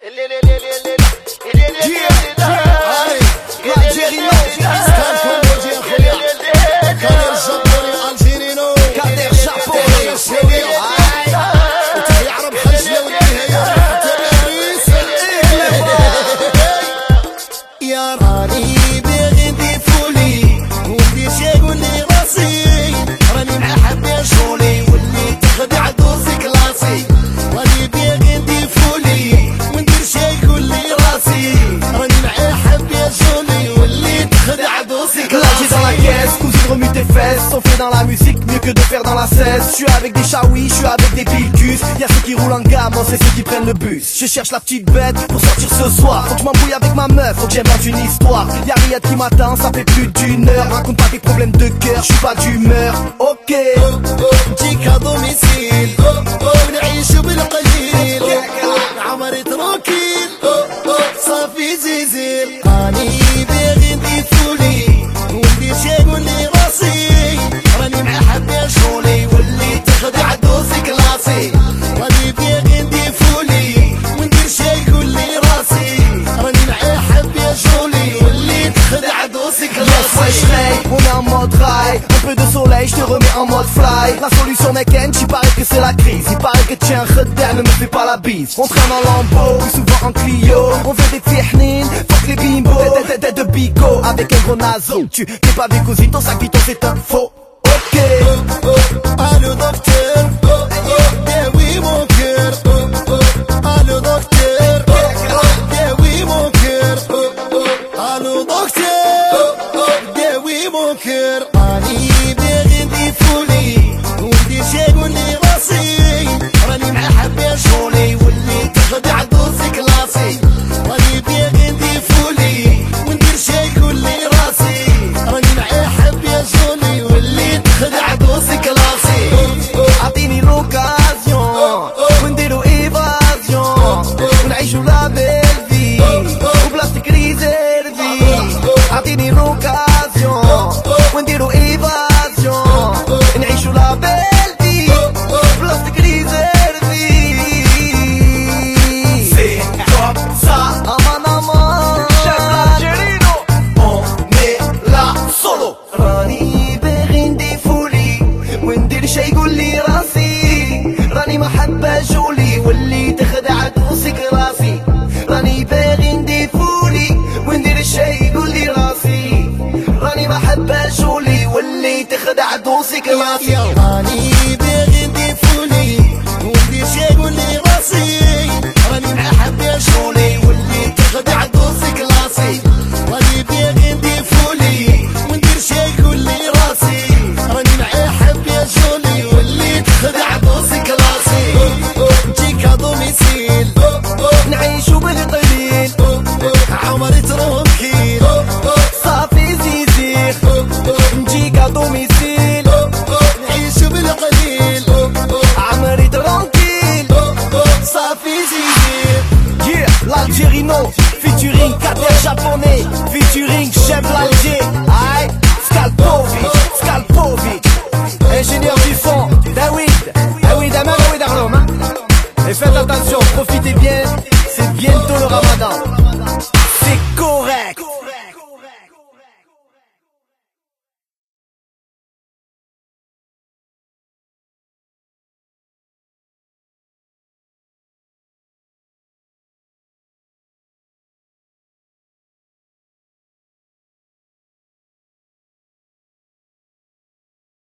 Remue tes fesses, on fait dans la musique mieux que de faire dans la cesse. Je suis avec des chaouis, je suis avec des pilcus. Y'a ceux qui roulent en gamme, moi c'est ceux qui prennent le bus. Je cherche la petite bête pour sortir ce soir. Faut que je m'embrouille avec ma meuf, faut que j'invente une histoire. Y'a Riyad qui m'attend, ça fait plus d'une heure. Raconte pas tes problèmes de cœur, je suis pas d'humeur. Ok, نجيك à domicile, ونعيش بالقليل, عمري تروكيل, صافي زيزيل. راني باغي ندير فولي وندير شي يقول لي راسي. راني مع حبي شغلي واللي تخدع دوسي كلاسي. راني باغي ندير فولي وندير شي يقول لي راسي. راني مع حبي شغلي واللي تخدع دوسي كلاسي. On est en mode rail, un peu de soleil, je te remets en mode fly. La solution n'est qu'un, il paraît que c'est la crise. Il paraît que tiens, redère, ne me fais pas la bise. On traîne en lambeau, plus souvent en Clio. On fait des fiernines, fuck les bimbos. Tête de bico, avec un gros naso. Tu t'es pas vu cousin, ton sac piton c'est un faux. Ok, allo docteur, déoui mon cœur. Allo docteur, déoui mon cœur. Allo docteur, déoui mon cœur. راني باغي ندير فولي وندير شي يقول لي راسي. راني مع حبي شغلي واللي تخدع دوسي كلاسي. راني باغي ندير فولي وندير شي يقول لي راسي. راني مع حبي شغلي واللي تخدع دوسي كلاسي. اعطيني لوكازيون ونديرو ايفازيون ونعيشو لا بيل في وبلاستيك ريزيرفي. اعطيني لوكازيون ونديرو ايفازيون نعيشو لا بيل في بلاستيك ريزيرفي. C'est comme ça, aman aman, chef l'Algérino, on est là solo. راني باغي ندير فولي وندير شي يقول لي راسي. راني محبة جولي واللي تخدع دوسك راسي. راني باغي ندير فولي وندير شي يقول لي راسي. راني محبة جولي واللي تخدع دوسك راسي. راني باغي ندير فولي وندير شي يقول لي راسي. راني مع حبي شغلي واللي تخدع دوسي كلاسي. راني باغي ندير فولي وندير شي يقول لي راسي. راني مع حبي شغلي واللي تخدع دوسي كلاسي. نجيك à domicile, نعيشو بالقليل, عمري تروكيل, صافي زيزير. نجيك à domicile, نعيشو بالقليل, عمري ترانكيل, صافي زيزير. Yeah, l'Algérino, featuring Kader japonais, featuring chef l'Alger. Aïe, Skalpovic, ingénieur du son, Daoud Arlom, hein. Et faites attention, profitez bien, c'est bientôt le Ramadan. C'est correct.